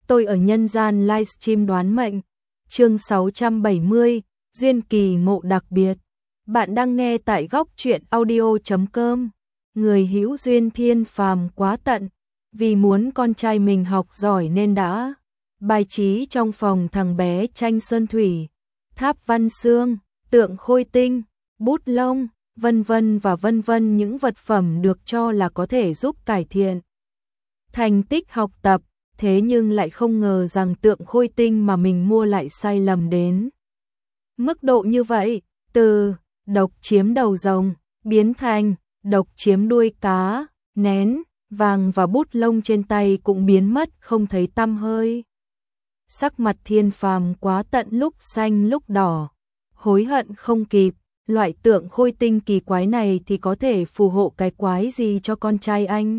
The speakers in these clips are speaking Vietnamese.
Tôi ở nhân gian livestream đoán mệnh. Chương 670, duyên kỳ ngộ đặc biệt. Bạn đang nghe tại góc truyện audio.com. Người hữu duyên thiên phàm quá tận, vì muốn con trai mình học giỏi nên đã bài trí trong phòng thằng bé tranh sơn thủy, tháp văn xương, tượng khôi tinh, bút lông, vân vân những vật phẩm được cho là có thể giúp cải thiện thành tích học tập. Thế nhưng lại không ngờ rằng tượng khôi tinh mà mình mua lại sai lầm đến mức độ như vậy, từ độc chiếm đầu rồng biến thành độc chiếm đuôi cá, nén vàng và bút lông trên tay cũng biến mất không thấy tăm hơi. Sắc mặt thiên phàm quá tận, lúc xanh lúc đỏ, hối hận không kịp. Loại tượng khôi tinh kỳ quái này thì có thể phù hộ cái quái gì cho con trai anh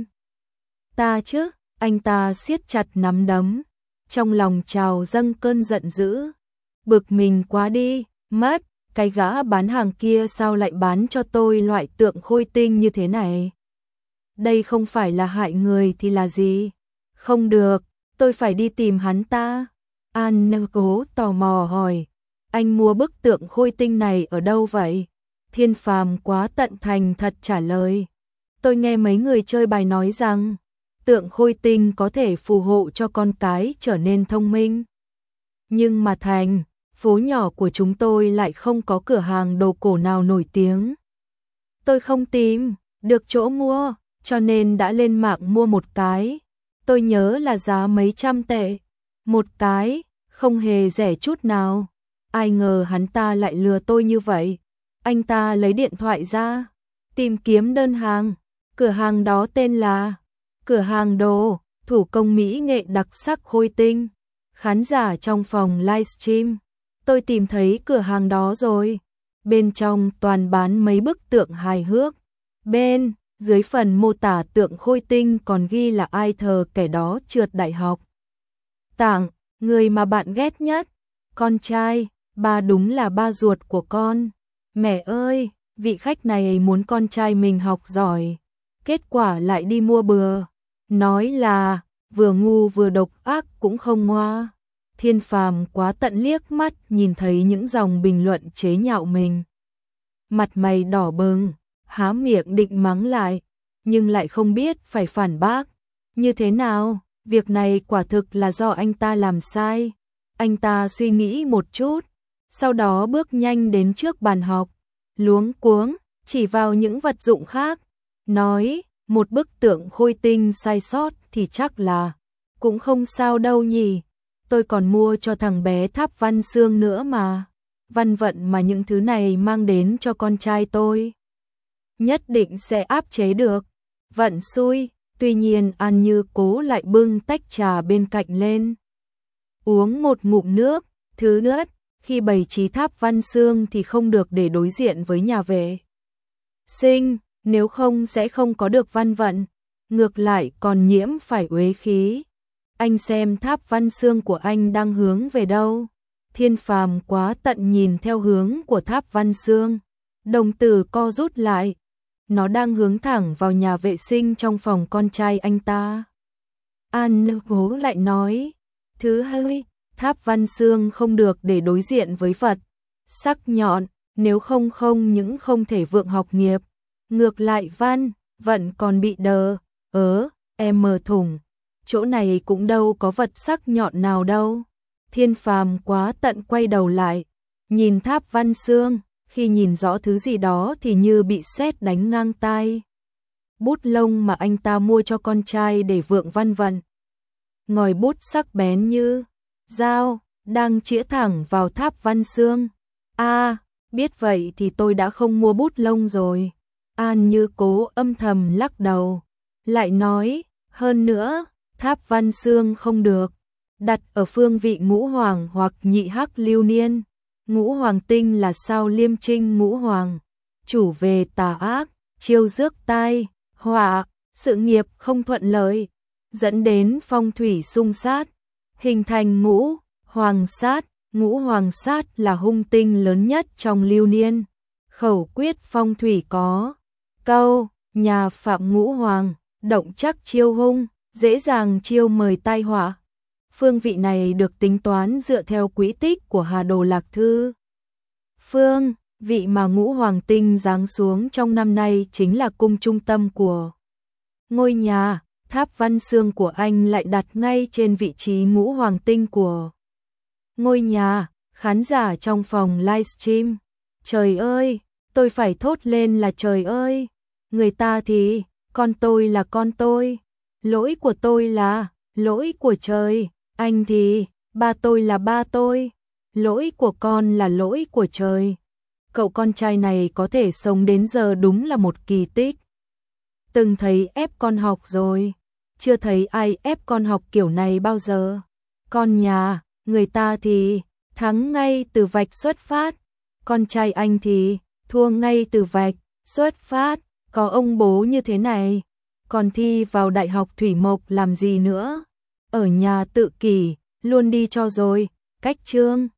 ta chứ? Anh ta siết chặt nắm đấm, trong lòng trào dâng cơn giận dữ. Bực mình quá đi, mất, cái gã bán hàng kia sao lại bán cho tôi loại tượng khôi tinh như thế này? Đây không phải là hại người thì là gì? Không được, tôi phải đi tìm hắn ta. An cố tò mò hỏi, anh mua bức tượng khôi tinh này ở đâu vậy? Thiên phàm quá tận thành thật trả lời, tôi nghe mấy người chơi bài nói rằng tượng khôi tinh có thể phù hộ cho con cái trở nên thông minh. Nhưng mà thành phố nhỏ của chúng tôi lại không có cửa hàng đồ cổ nào nổi tiếng. Tôi không tìm được chỗ mua, cho nên đã lên mạng mua một cái. Tôi nhớ là giá mấy trăm tệ một cái, không hề rẻ chút nào. Ai ngờ hắn ta lại lừa tôi như vậy. Anh ta lấy điện thoại ra, tìm kiếm đơn hàng. Cửa hàng đó tên là cửa hàng đồ thủ công mỹ nghệ đặc sắc khôi tinh. Khán giả trong phòng livestream, tôi tìm thấy cửa hàng đó rồi. Bên trong toàn bán mấy bức tượng hài hước. Bên dưới phần mô tả tượng khôi tinh còn ghi là ai thờ kẻ đó trượt đại học. Tặng người mà bạn ghét nhất, con trai, ba đúng là ba ruột của con. Mẹ ơi, vị khách này muốn con trai mình học giỏi, kết quả lại đi mua bừa. Nói là vừa ngu vừa độc ác cũng không ngoa. Thiên phàm quá tận liếc mắt nhìn thấy những dòng bình luận chế nhạo mình. Mặt mày đỏ bừng, há miệng định mắng lại, nhưng lại không biết phải phản bác như thế nào. Việc này quả thực là do anh ta làm sai. Anh ta suy nghĩ một chút, sau đó bước nhanh đến trước bàn học, luống cuống chỉ vào những vật dụng khác, nói, một bức tượng khôi tinh sai sót thì chắc là cũng không sao đâu nhỉ. Tôi còn mua cho thằng bé tháp văn xương nữa mà. Văn vận mà những thứ này mang đến cho con trai tôi, nhất định sẽ áp chế được. Vận xui. Tuy nhiên An Như Cố lại bưng tách trà bên cạnh lên, uống một ngụm nước. Thứ nhất, khi bày trí tháp văn xương thì không được để đối diện với nhà vệ sinh, nếu không sẽ không có được văn vận, ngược lại còn nhiễm phải uế khí. Anh xem tháp văn xương của anh đang hướng về đâu? Thiên phàm quá tận nhìn theo hướng của tháp văn xương, đồng tử co rút lại. Nó đang hướng thẳng vào nhà vệ sinh trong phòng con trai anh ta. An Cố lại nói, thứ hai, tháp văn xương không được để đối diện với vật sắc nhọn, nếu không những không thể vượng học nghiệp, ngược lại văn vận còn bị đờ mở thủng. Chỗ này cũng đâu có vật sắc nhọn nào đâu. Thiên phàm quá tận quay đầu lại, nhìn tháp văn xương. Khi nhìn rõ thứ gì đó thì như bị sét đánh ngang tai. Bút lông mà anh ta mua cho con trai để vượng văn vận, ngòi bút sắc bén như dao, đang chĩa thẳng vào tháp văn xương. Biết vậy thì tôi đã không mua bút lông rồi. An Như Cố âm thầm lắc đầu, lại nói, hơn nữa, tháp văn xương không được đặt ở phương vị ngũ hoàng hoặc nhị hắc lưu niên. Ngũ hoàng tinh là sao liêm trinh ngũ hoàng, chủ về tà ác, chiêu rước tai họa, sự nghiệp không thuận lợi, dẫn đến phong thủy xung sát, hình thành ngũ hoàng sát. Ngũ hoàng sát là hung tinh lớn nhất trong lưu niên. Khẩu quyết phong thủy có câu, nhà phạm ngũ hoàng, động chắc chiêu hung, dễ dàng chiêu mời tai họa. phương vị này được tính toán dựa theo quỹ tích của Hà Đồ Lạc Thư. Phương vị mà Ngũ Hoàng Tinh giáng xuống trong năm nay chính là cung trung tâm của ngôi nhà. Tháp Văn Xương của anh lại đặt ngay trên vị trí Ngũ Hoàng Tinh của ngôi nhà. Khán giả trong phòng livestream, trời ơi, tôi phải thốt lên là trời ơi. Người ta thì, con tôi là con tôi, lỗi của tôi là lỗi của trời. Anh thì, ba tôi là ba tôi, lỗi của con là lỗi của trời. Cậu con trai này có thể sống đến giờ đúng là một kỳ tích. Từng thấy ép con học rồi, chưa thấy ai ép con học kiểu này bao giờ. Con nhà, người ta thì thắng ngay từ vạch xuất phát, con trai anh thì thua ngay từ vạch xuất phát. Có ông bố như thế này, còn thi vào Đại học Thủy Mộc làm gì nữa. Ở nhà tự kỷ, luôn đi cho rồi, cách chương.